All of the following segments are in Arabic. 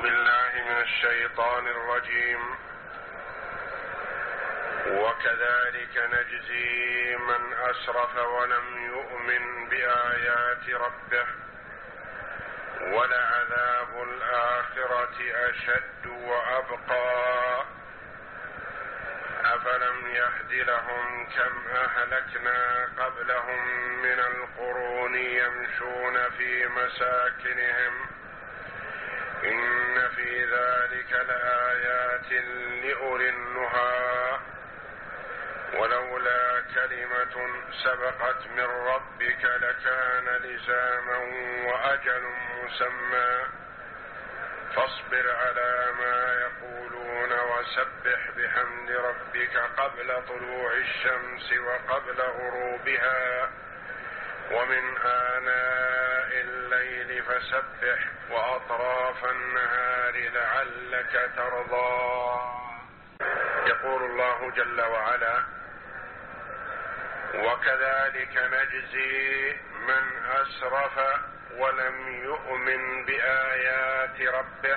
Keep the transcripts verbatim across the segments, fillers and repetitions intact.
بالله من الشيطان الرجيم. وكذلك نجزي من أسرف ولم يؤمن بآيات ربه ولعذاب الآخرة أشد وأبقى. أفلم يهد لهم كم أهلكنا قبلهم من القرون يمشون في مساكنهم إن في ذلك لآيات لأولي النهى. ولولا كلمة سبقت من ربك لكان لزاما وأجل مسمى. فاصبر على ما يقولون وسبح بحمد ربك قبل طلوع الشمس وقبل غروبها ومن آناء الليل فسبح وأطراف النهار لعلك ترضى. يقول الله جل وعلا: وكذلك نجزي من أسرف ولم يؤمن بآيات ربه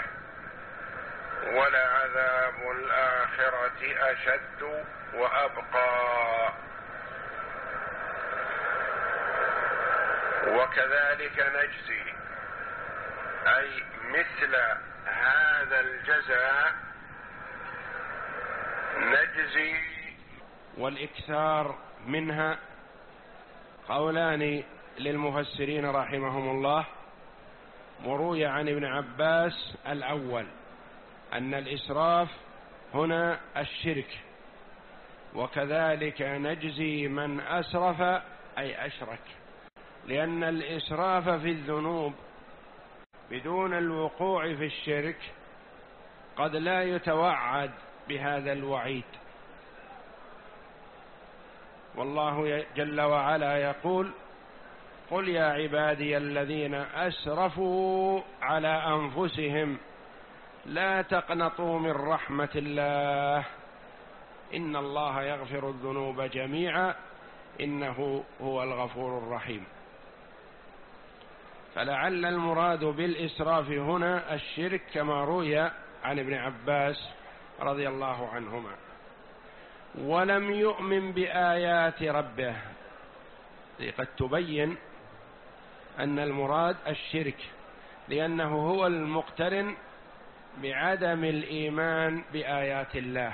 ولعذاب الآخرة أشد وأبقى. وكذلك نجزي أي مثل هذا الجزاء نجزي. والإكثار منها قولان للمفسرين رحمهم الله. وروي عن ابن عباس الأول أن الإسراف هنا الشرك، وكذلك نجزي من أسرف أي أشرك، لأن الإسراف في الذنوب بدون الوقوع في الشرك قد لا يتوعد بهذا الوعيد. والله جل وعلا يقول: قل يا عبادي الذين أسرفوا على أنفسهم لا تقنطوا من رحمة الله إن الله يغفر الذنوب جميعا إنه هو الغفور الرحيم. فلعل المراد بالإسراف هنا الشرك كما روي عن ابن عباس رضي الله عنهما. ولم يؤمن بآيات ربه، قد تبين أن المراد الشرك، لأنه هو المقترن بعدم الإيمان بآيات الله.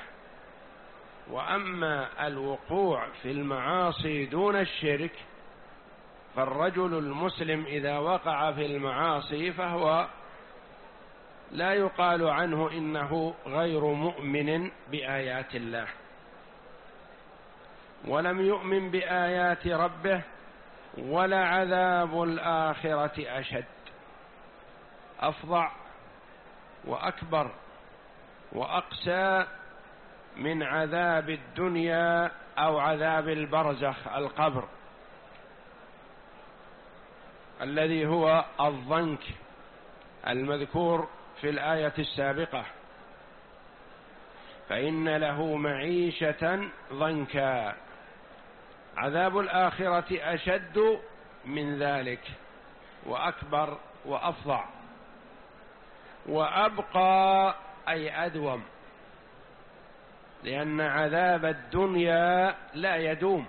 وأما الوقوع في المعاصي دون الشرك فالرجل المسلم إذا وقع في المعاصي فهو لا يقال عنه إنه غير مؤمن بآيات الله. ولم يؤمن بآيات ربه ولعذاب الآخرة أشد، أفظع وأكبر وأقسى من عذاب الدنيا أو عذاب البرزخ القبر الذي هو الضنك المذكور في الآية السابقة: فإن له معيشة ضنكا. عذاب الآخرة أشد من ذلك وأكبر وأفظع. وأبقى أي أدوم، لأن عذاب الدنيا لا يدوم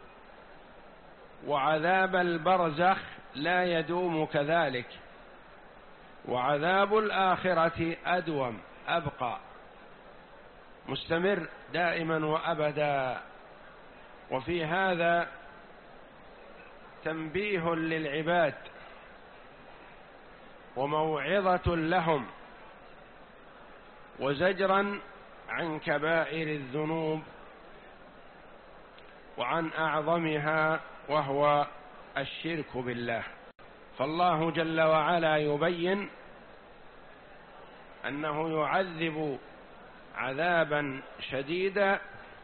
وعذاب البرزخ لا يدوم كذلك، وعذاب الآخرة أدوم أبقى مستمر دائما وأبدا. وفي هذا تنبيه للعباد وموعظة لهم وزجرا عن كبائر الذنوب وعن أعظمها وهو الشرك بالله. فالله جل وعلا يبين أنه يعذب عذابا شديدا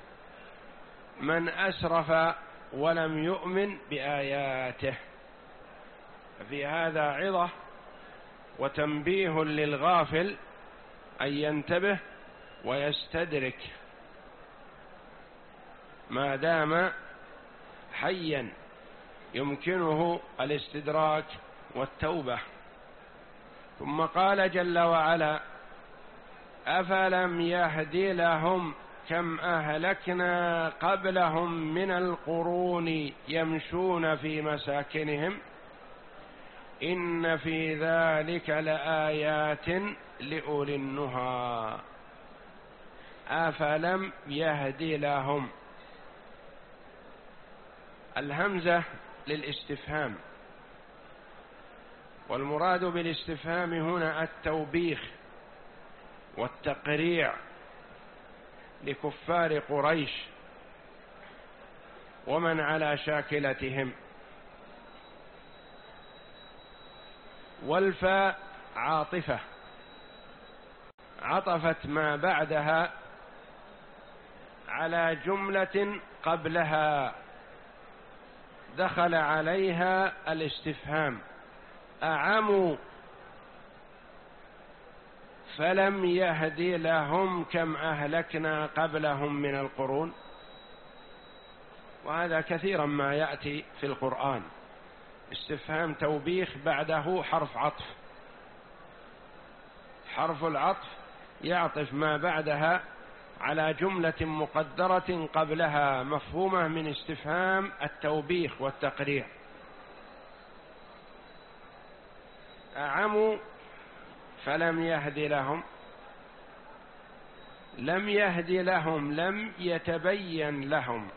من أسرف ولم يؤمن بآياته. في هذا عظة وتنبيه للغافل أن ينتبه ويستدرك ما دام حيا يمكنه الاستدراك والتوبة، ثم قال جل وعلا: أفلم يهد لهم كم أهلكنا قبلهم من القرون يمشون في مساكنهم إن في ذلك لآيات لأولي النهى. أفلم يهد لهم، الهمزة للاستفهام، والمراد بالاستفهام هنا التوبيخ والتقريع لكفار قريش ومن على شاكلتهم. والفاء عاطفة عطفت ما بعدها على جملة قبلها دخل عليها الاستفهام. أعموا فلم يهد لهم كم أهلكنا قبلهم من القرون. وهذا كثيرا ما يأتي في القرآن، استفهام توبيخ بعده حرف عطف، حرف العطف يعطف ما بعدها على جملة مقدرة قبلها مفهومة من استفهام التوبيخ والتقريع. أعموا فلم يهد لهم، لم يهد لهم لم يتبين لهم،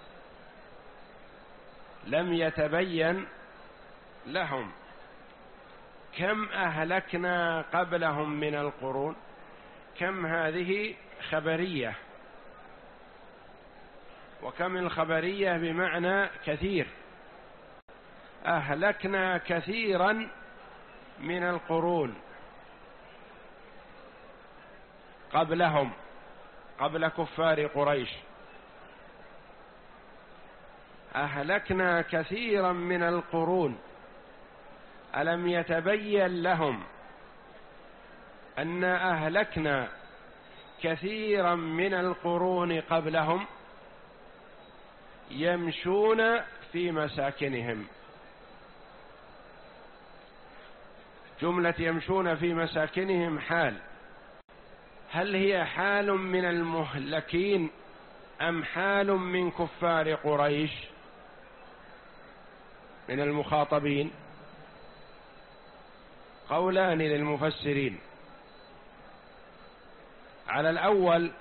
لم يتبين لهم. كم أهلكنا قبلهم من القرون، كم هذه خبرية، وكم الخبرية بمعنى كثير. أهلكنا كثيرا من القرون قبلهم، قبل كفار قريش. أهلكنا كثيرا من القرون، ألم يتبين لهم أن أهلكنا كثيرا من القرون قبلهم يمشون في مساكنهم. جملة يمشون في مساكنهم حال، هل هي حال من المهلكين أم حال من كفار قريش من المخاطبين؟ قولان للمفسرين. على الأول: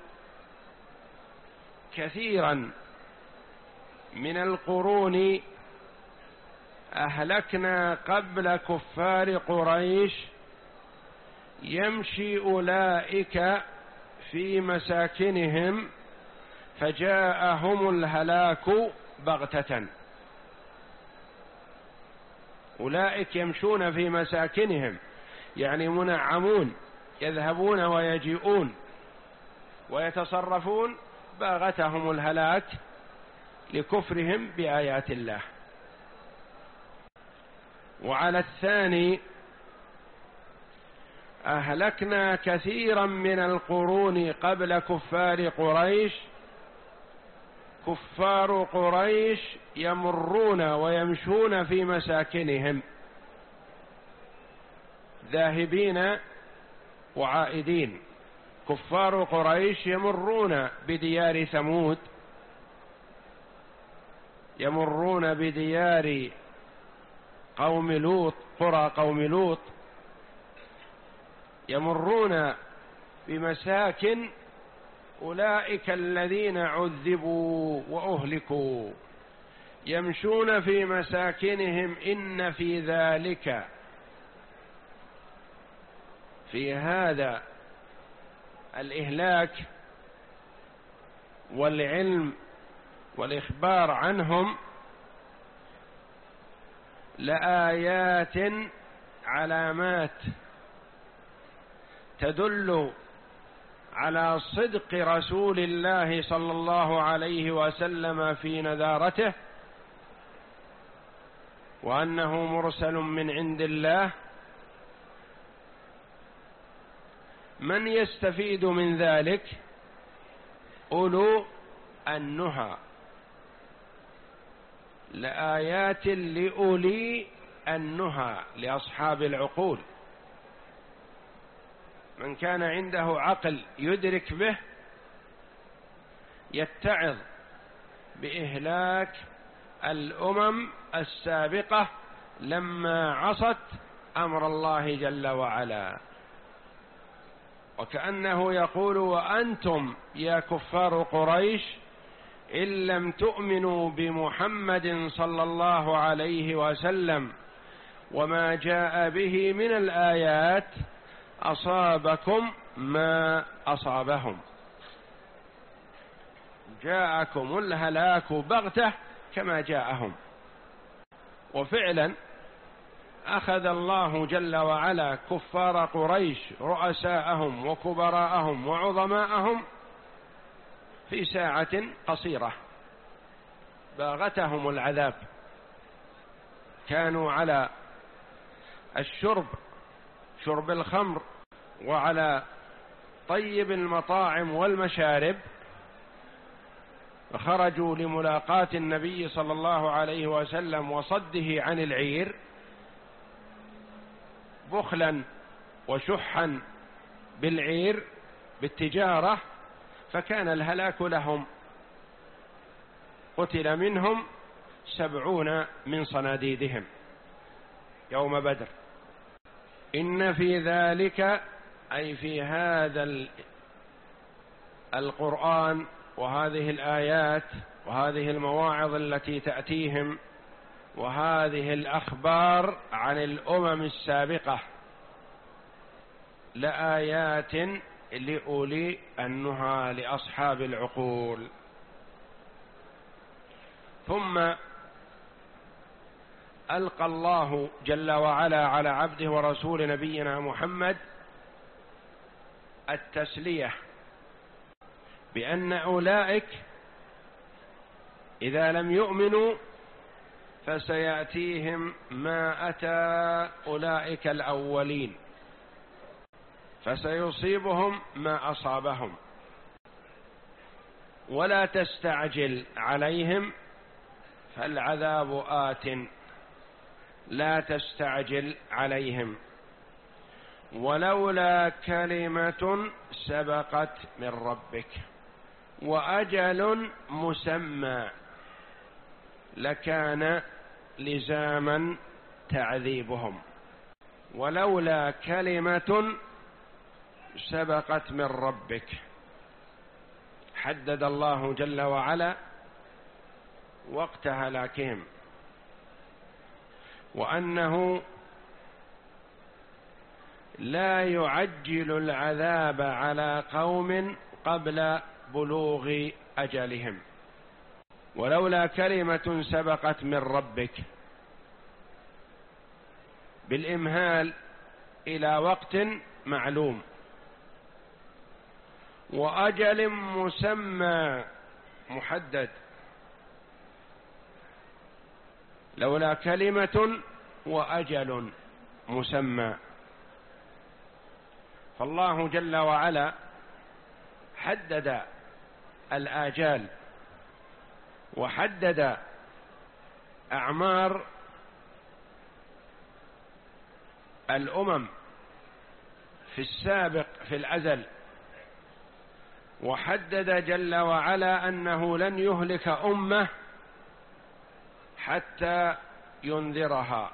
كثيرا من القرون أهلكنا قبل كفار قريش يمشي أولئك في مساكنهم فجاءهم الهلاك بغتة. أولئك يمشون في مساكنهم يعني منعمون، يذهبون ويجيئون ويتصرفون، باغتهم الهلاك لكفرهم بآيات الله. وعلى الثاني: أهلكنا كثيرا من القرون قبل كفار قريش، كفار قريش يمرون ويمشون في مساكنهم ذاهبين وعائدين. كفار قريش يمرون بديار ثمود، يمرون بديار قوم لوط، قرى قوم لوط، يمرون بمساكن أولئك الذين عذبوا وأهلكوا، يمشون في مساكنهم إن في ذلك، في هذا الإهلاك والعلم والإخبار عنهم لآيات، علامات تدل على صدق رسول الله صلى الله عليه وسلم في نذارته، وأنه مرسل من عند الله. من يستفيد من ذلك؟ أولو النهى، لآيات لأولي النهى، لأصحاب العقول. من كان عنده عقل يدرك به يتعظ بإهلاك الأمم السابقة لما عصت أمر الله جل وعلا، وكأنه يقول: وأنتم يا كفار قريش إن لم تؤمنوا بمحمد صلى الله عليه وسلم وما جاء به من الآيات أصابكم ما أصابهم، جاءكم الهلاك بغتة كما جاءهم. وفعلا أخذ الله جل وعلا كفار قريش رؤساءهم وكبراءهم وعظماءهم في ساعة قصيرة، باغتهم العذاب، كانوا على الشرب، شرب الخمر، وعلى طيب المطاعم والمشارب، فخرجوا لملاقاة النبي صلى الله عليه وسلم وصده عن العير بخلا وشحا بالعير بالتجارة، فكان الهلاك لهم، قتل منهم سبعون من صناديدهم يوم بدر. إن في ذلك، أي في هذا القرآن وهذه الآيات وهذه المواعظ التي تأتيهم وهذه الأخبار عن الأمم السابقة، لآيات لأولي النهى لأصحاب العقول. ثم ألقى الله جل وعلا على عبده ورسول نبينا محمد التسلية بأن أولئك إذا لم يؤمنوا فسيأتيهم ما أتى أولئك الأولين، فسيصيبهم ما أصابهم، ولا تستعجل عليهم فالعذاب آت، لا تستعجل عليهم، ولولا كلمة سبقت من ربك وأجل مسمى لكان لزاما تعذيبهم. ولولا كلمة سبقت من ربك، حدد الله جل وعلا وقت هلاكهم، وأنه لا يعجل العذاب على قوم قبل بلوغ أجلهم. ولولا كلمة سبقت من ربك بالإمهال إلى وقت معلوم، وأجل مسمى محدد. لولا كلمة وأجل مسمى، فالله جل وعلا حدد الآجال وحدد أعمار الأمم في السابق في الأزل، وحدد جل وعلا أنه لن يهلك أمة حتى ينذرها،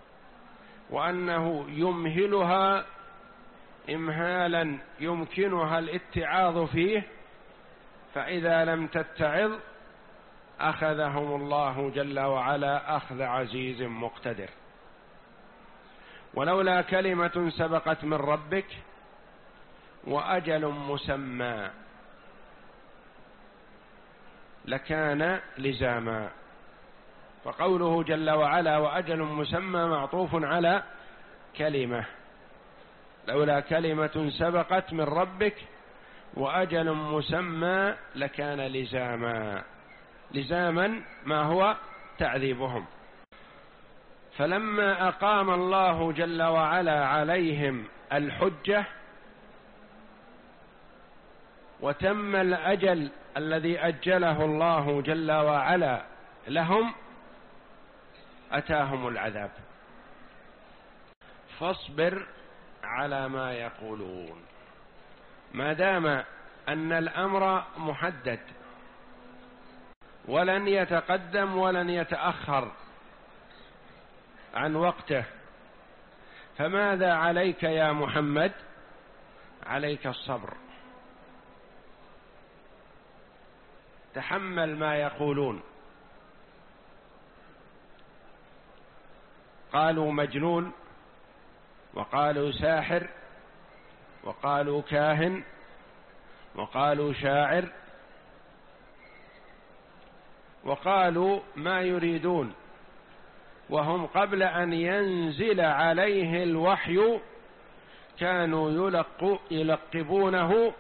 وأنه يمهلها إمهالا يمكنها الاتعاظ فيه، فإذا لم تتعظ أخذهم الله جل وعلا أخذ عزيز مقتدر. ولولا كلمة سبقت من ربك وأجل مسمى لكان لزاما. فقوله جل وعلا وأجل مسمى معطوف على كلمة، لولا كلمة سبقت من ربك وأجل مسمى لكان لزاما، لزاما ما هو تعذيبهم. فلما أقام الله جل وعلا عليهم الحجة وتم الأجل الذي أجله الله جل وعلا لهم أتاهم العذاب. فاصبر على ما يقولون. ما دام أن الأمر محدد ولن يتقدم ولن يتأخر عن وقته، فماذا عليك يا محمد؟ عليك الصبر، تحمل ما يقولون. قالوا مجنون، وقالوا ساحر، وقالوا كاهن، وقالوا شاعر، وقالوا ما يريدون، وهم قبل أن ينزل عليه الوحي كانوا يلقوا يلقبونه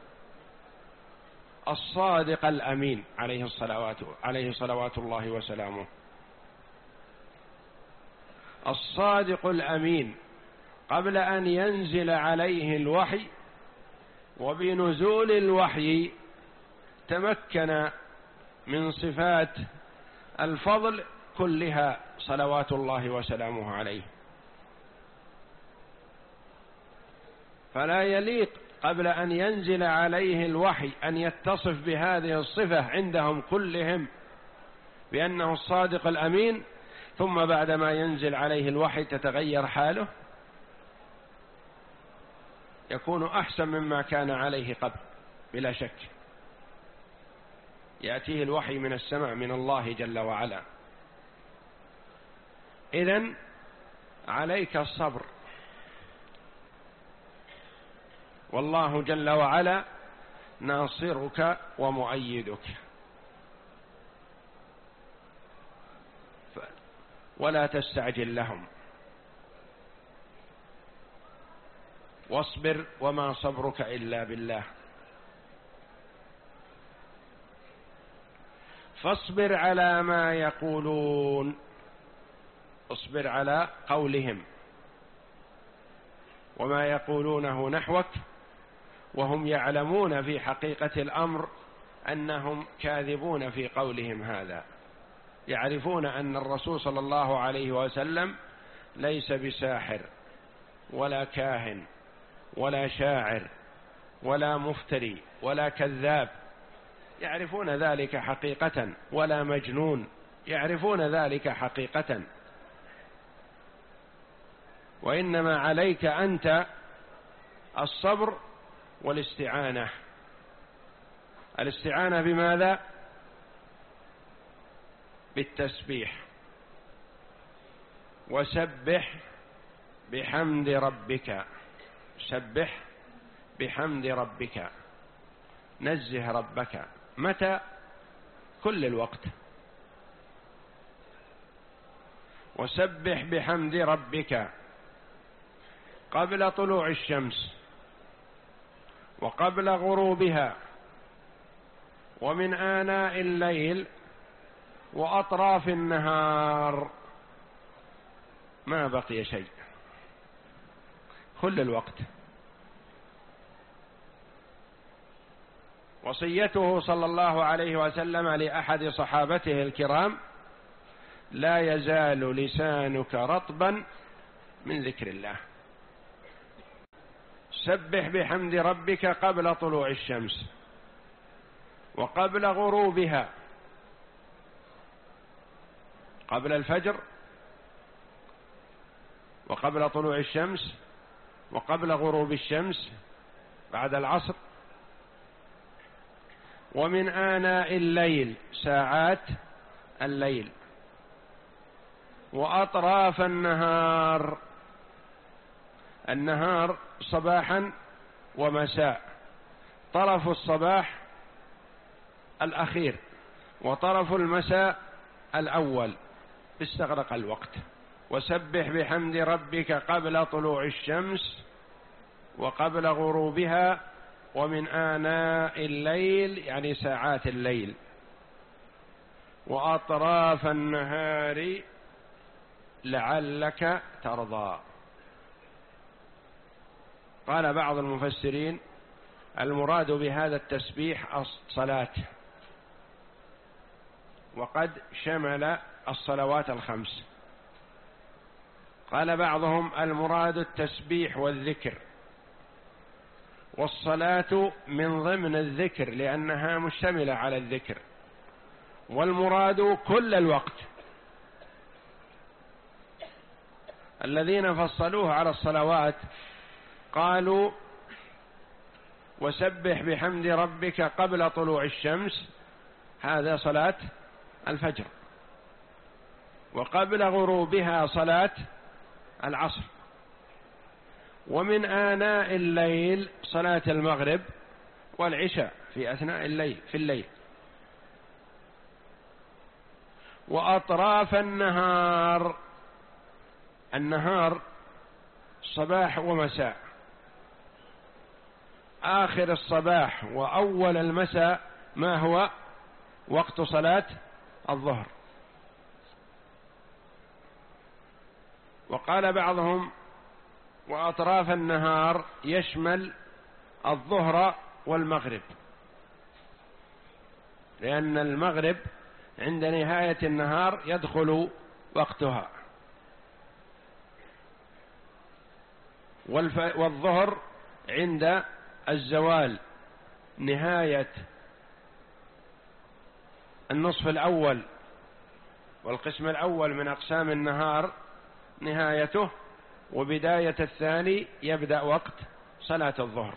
الصادق الأمين عليه الصلوات عليه صلوات الله وسلامه. الصادق الأمين قبل أن ينزل عليه الوحي، وبنزول الوحي تمكن من صفات الفضل كلها صلوات الله وسلامه عليه. فلا يليق قبل أن ينزل عليه الوحي أن يتصف بهذه الصفة عندهم كلهم بأنه الصادق الأمين، ثم بعدما ينزل عليه الوحي تتغير حاله، يكون أحسن مما كان عليه قبل بلا شك. يأتيه الوحي من السماء من الله جل وعلا. إذن عليك الصبر، والله جل وعلا ناصرك ومؤيدك، ولا تستعجل لهم، واصبر وما صبرك إلا بالله. فاصبر على ما يقولون، اصبر على قولهم وما يقولونه نحوك، وهم يعلمون في حقيقة الأمر أنهم كاذبون في قولهم هذا. يعرفون أن الرسول صلى الله عليه وسلم ليس بساحر ولا كاهن ولا شاعر ولا مفتري ولا كذاب، يعرفون ذلك حقيقة، ولا مجنون، يعرفون ذلك حقيقة. وإنما عليك أنت الصبر والاستعانة. الاستعانة بماذا؟ بالتسبيح، وسبح بحمد ربك، سبح بحمد ربك، نزه ربك. متى؟ كل الوقت. وسبح بحمد ربك قبل طلوع الشمس، وقبل غروبها، ومن آناء الليل، وأطراف النهار، ما بقي شيء، كل الوقت. وصيته صلى الله عليه وسلم لأحد صحابته الكرام: لا يزال لسانك رطبا من ذكر الله. سبح بحمد ربك قبل طلوع الشمس، وقبل غروبها، قبل الفجر، وقبل طلوع الشمس، وقبل غروب الشمس، بعد العصر، ومن آناء الليل، ساعات الليل، وأطراف النهار. النهار صباحا ومساء، طرف الصباح الأخير وطرف المساء الأول، استغرق الوقت. وسبح بحمد ربك قبل طلوع الشمس، وقبل غروبها، ومن آناء الليل يعني ساعات الليل، وأطراف النهار لعلك ترضى. قال بعض المفسرين: المراد بهذا التسبيح الصلاة، وقد شمل الصلوات الخمس، قال بعضهم المراد التسبيح والذكر، والصلاة من ضمن الذكر لأنها مشتملة على الذكر، والمراد كل الوقت. الذين فصلوه على الصلوات قالوا وسبح بحمد ربك قبل طلوع الشمس، هذا صلاة الفجر، وقبل غروبها صلاة العصر، ومن آناء الليل صلاة المغرب والعشاء في أثناء الليل في الليل، وأطراف النهار، النهار صباح ومساء، آخر الصباح وأول المساء ما هو وقت صلاة الظهر. وقال بعضهم وأطراف النهار يشمل الظهر والمغرب، لأن المغرب عند نهاية النهار يدخل وقتها، والظهر عند الزوال نهاية النصف الأول، والقسم الأول من أقسام النهار نهايته، وبداية الثاني يبدأ وقت صلاة الظهر.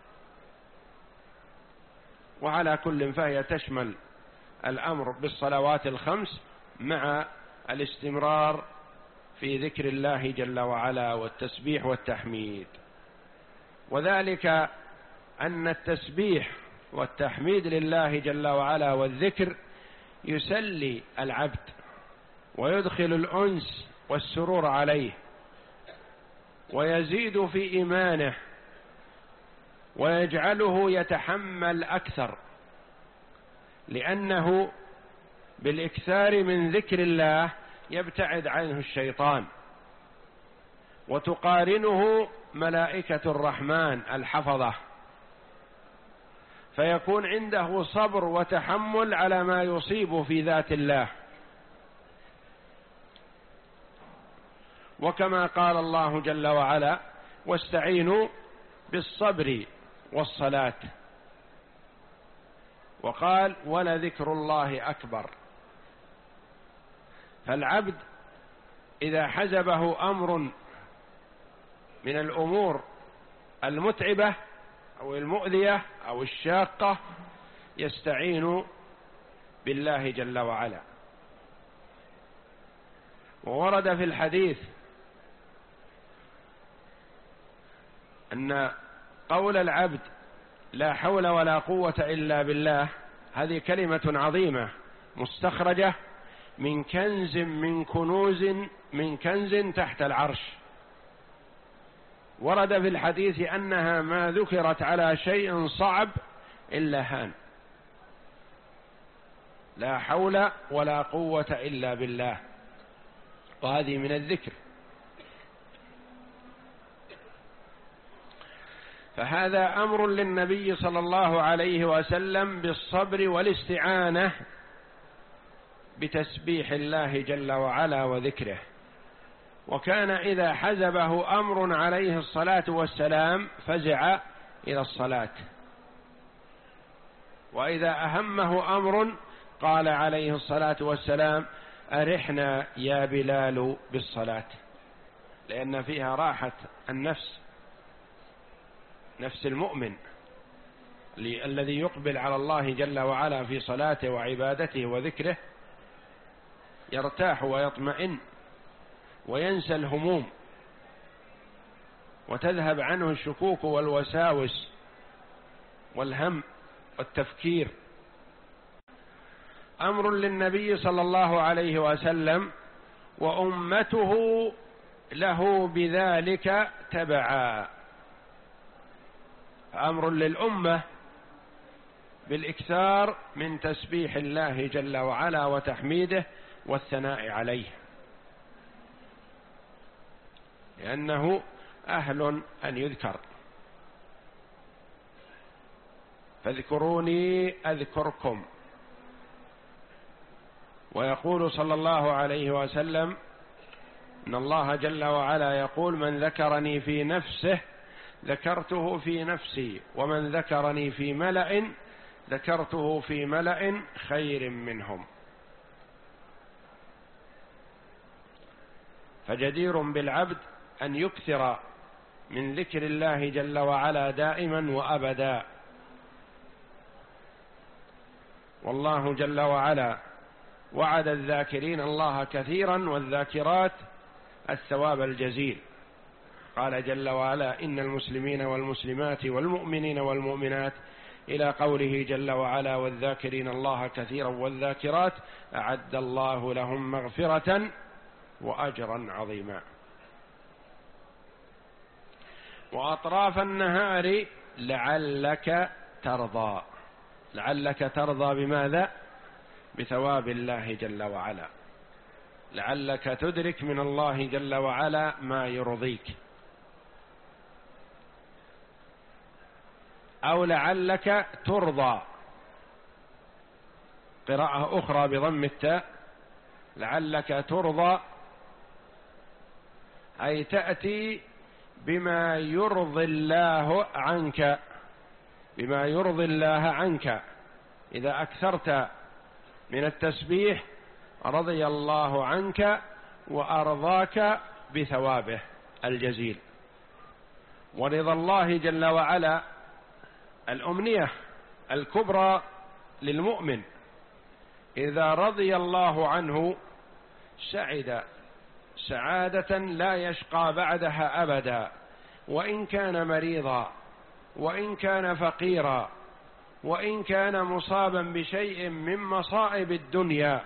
وعلى كل فهي تشمل الأمر بالصلوات الخمس مع الاستمرار في ذكر الله جل وعلا والتسبيح والتحميد. وذلك أن التسبيح والتحميد لله جل وعلا والذكر يسلي العبد ويدخل الأنس والسرور عليه، ويزيد في إيمانه، ويجعله يتحمل أكثر، لأنه بالإكثار من ذكر الله يبتعد عنه الشيطان، وتقارنه ملائكة الرحمن الحفظة، فيكون عنده صبر وتحمل على ما يصيب في ذات الله. وكما قال الله جل وعلا واستعينوا بالصبر والصلاة، وقال ولذكر الله أكبر. فالعبد إذا حزبه أمر من الأمور المتعبة أو المؤذية أو الشاقة يستعين بالله جل وعلا. وورد في الحديث أن قول العبد لا حول ولا قوة إلا بالله هذه كلمة عظيمة مستخرجة من كنز من كنوز من كنز تحت العرش. ورد في الحديث أنها ما ذكرت على شيء صعب إلا هان، لا حول ولا قوة إلا بالله، وهذه من الذكر. فهذا أمر للنبي صلى الله عليه وسلم بالصبر والاستعانة بتسبيح الله جل وعلا وذكره. وكان إذا حزبه أمر عليه الصلاة والسلام فزع إلى الصلاة، وإذا أهمه أمر قال عليه الصلاة والسلام أرحنا يا بلال بالصلاة، لأن فيها راحة النفس، نفس المؤمن الذي يقبل على الله جل وعلا في صلاته وعبادته وذكره يرتاح ويطمئن وينسى الهموم، وتذهب عنه الشكوك والوساوس والهم والتفكير. أمر للنبي صلى الله عليه وسلم وأمته له بذلك تبعا، أمر للأمة بالإكثار من تسبيح الله جل وعلا وتحميده والثناء عليه، لأنه أهل أن يذكر. فاذكروني أذكركم. ويقول صلى الله عليه وسلم إن الله جل وعلا يقول: من ذكرني في نفسه ذكرته في نفسي، ومن ذكرني في ملأ ذكرته في ملأ خير منهم. فجدير بالعبد أن يكثر من ذكر الله جل وعلا دائما وأبدا. والله جل وعلا وعد الذاكرين الله كثيرا والذاكرات الثواب الجزيل. قال جل وعلا: إن المسلمين والمسلمات والمؤمنين والمؤمنات، إلى قوله جل وعلا: والذاكرين الله كثيرا والذاكرات أعد الله لهم مغفرة وأجرا عظيما. وأطراف النهار لعلك ترضى. لعلك ترضى بماذا؟ بثواب الله جل وعلا، لعلك تدرك من الله جل وعلا ما يرضيك، أو لعلك ترضى. قراءة أخرى بضم التاء: لعلك ترضى، أي تأتي بما يرضي الله عنك، بما يرضي الله عنك. إذا أكثرت من التسبيح رضي الله عنك وأرضاك بثوابه الجزيل. ورضا الله جل وعلا الأمنية الكبرى للمؤمن، إذا رضي الله عنه سعد سعادة لا يشقى بعدها أبدا، وإن كان مريضا، وإن كان فقيرا، وإن كان مصابا بشيء من مصائب الدنيا.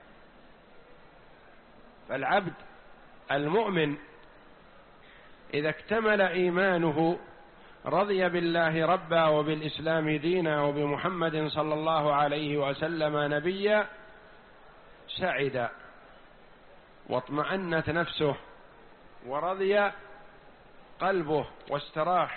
فالعبد المؤمن إذا اكتمل إيمانه رضي بالله ربا وبالإسلام دينا وبمحمد صلى الله عليه وسلم نبيا، سعد واطمأنت نفسه ورضي قلبه واستراح.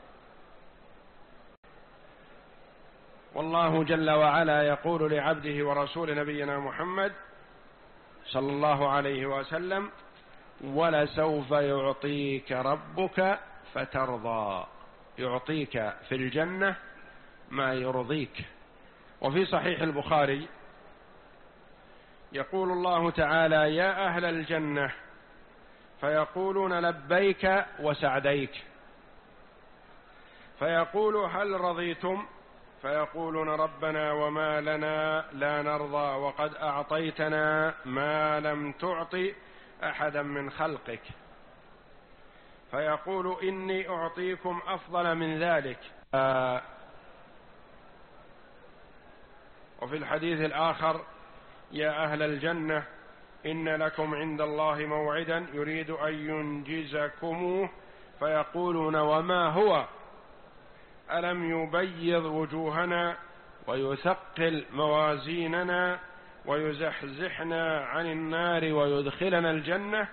والله جل وعلا يقول لعبده ورسول نبينا محمد صلى الله عليه وسلم: ولسوف يعطيك ربك فترضى. يعطيك في الجنة ما يرضيك. وفي صحيح البخاري يقول الله تعالى: يا أهل الجنة، فيقولون لبيك وسعديك، فيقول: هل رضيتم؟ فيقولون: ربنا وما لنا لا نرضى وقد أعطيتنا ما لم تعط أحدا من خلقك. فيقول: إني أعطيكم أفضل من ذلك. آه وفي الحديث الآخر: يا أهل الجنة، إن لكم عند الله موعدا يريد أن ينجزكموه. فيقولون: وما هو؟ ألم يبيض وجوهنا ويثقل موازيننا ويزحزحنا عن النار ويدخلنا الجنة؟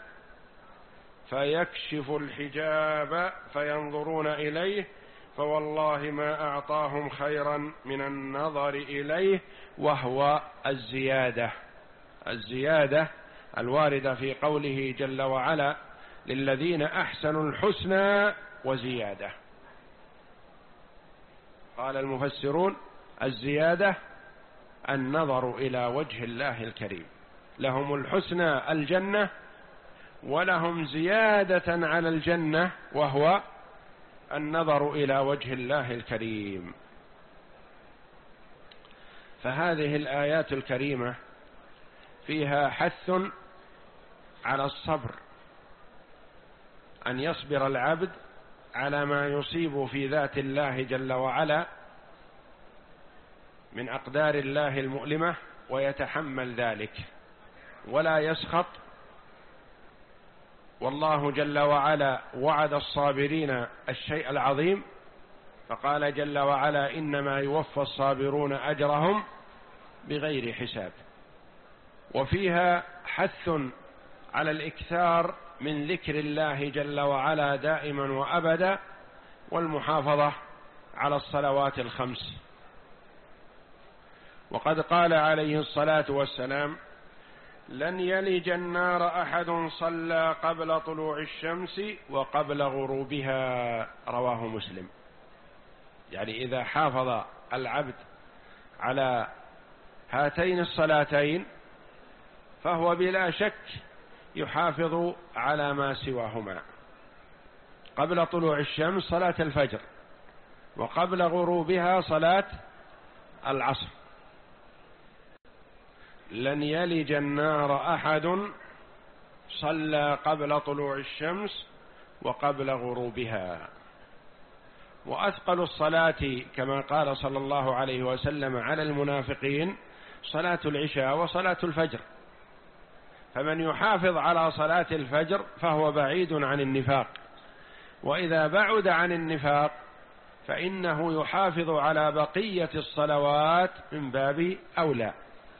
فيكشف الحجاب فينظرون إليه، فوالله ما أعطاهم خيرا من النظر إليه، وهو الزيادة. الزيادة الواردة في قوله جل وعلا: للذين أحسنوا الحسنى وزيادة. قال المفسرون: الزيادة النظر إلى وجه الله الكريم. لهم الحسنى الجنة، ولهم زيادة على الجنة وهو النظر إلى وجه الله الكريم. فهذه الآيات الكريمة فيها حث على الصبر، أن يصبر العبد على ما يصيب في ذات الله جل وعلا من أقدار الله المؤلمة، ويتحمل ذلك ولا يسخط. والله جل وعلا وعد الصابرين الشيء العظيم، فقال جل وعلا: إنما يوفى الصابرون أجرهم بغير حساب. وفيها حث على الإكثار من ذكر الله جل وعلا دائما وأبدا، والمحافظة على الصلوات الخمس. وقد قال عليه الصلاة والسلام: لن يلج النار أحد صلى قبل طلوع الشمس وقبل غروبها، رواه مسلم. يعني إذا حافظ العبد على هاتين الصلاتين فهو بلا شك يحافظ على ما سواهما. قبل طلوع الشمس صلاة الفجر، وقبل غروبها صلاة العصر. لن يلج النار أحد صلى قبل طلوع الشمس وقبل غروبها. وأثقل الصلاة كما قال صلى الله عليه وسلم على المنافقين صلاة العشاء وصلاة الفجر، فمن يحافظ على صلاة الفجر فهو بعيد عن النفاق، وإذا بعد عن النفاق فإنه يحافظ على بقية الصلوات من باب أولى.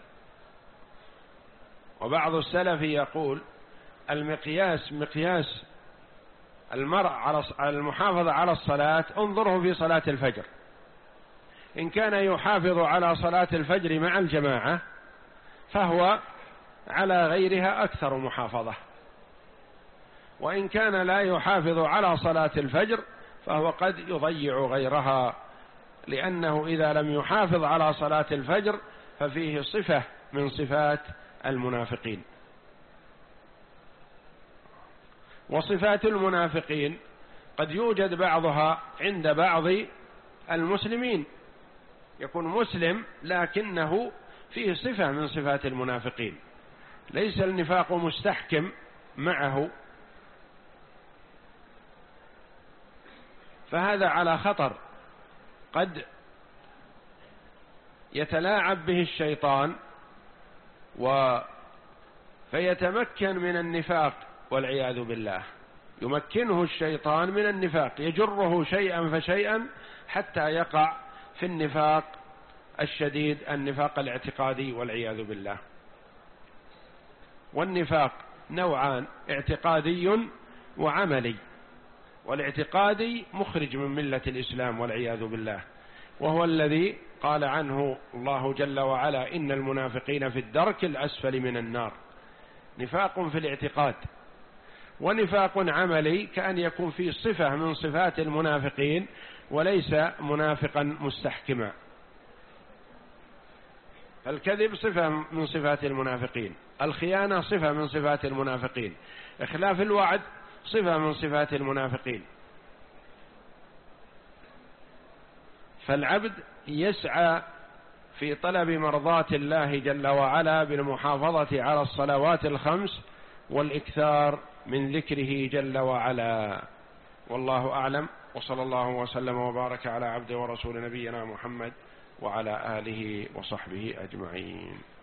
وبعض السلف يقول المقياس مقياس المرء على المحافظة على الصلاة انظره في صلاة الفجر، إن كان يحافظ على صلاة الفجر مع الجماعة فهو على غيرها أكثر محافظة، وإن كان لا يحافظ على صلاة الفجر فهو قد يضيع غيرها، لأنه إذا لم يحافظ على صلاة الفجر ففيه صفة من صفات المنافقين. وصفات المنافقين قد يوجد بعضها عند بعض المسلمين، يكون مسلم لكنه فيه صفة من صفات المنافقين، ليس النفاق مستحكم معه، فهذا على خطر، قد يتلاعب به الشيطان و فيتمكن من النفاق والعياذ بالله، يمكنه الشيطان من النفاق، يجره شيئا فشيئا حتى يقع في النفاق الشديد، النفاق الاعتقادي والعياذ بالله. والنفاق نوعان، اعتقادي وعملي. والاعتقادي مخرج من ملة الإسلام والعياذ بالله، وهو الذي قال عنه الله جل وعلا إن المنافقين في الدرك الأسفل من النار، نفاق في الاعتقاد. ونفاق عملي كأن يكون فيه صفة من صفات المنافقين وليس منافقا مستحكما. الكذب صفة من صفات المنافقين، الخيانة صفة من صفات المنافقين، إخلاف الوعد صفة من صفات المنافقين. فالعبد يسعى في طلب مرضات الله جل وعلا بالمحافظة على الصلوات الخمس والإكثار من ذكره جل وعلا. والله أعلم، وصلى الله وسلم وبارك على عبده ورسول نبينا محمد وعلى آله وصحبه أجمعين.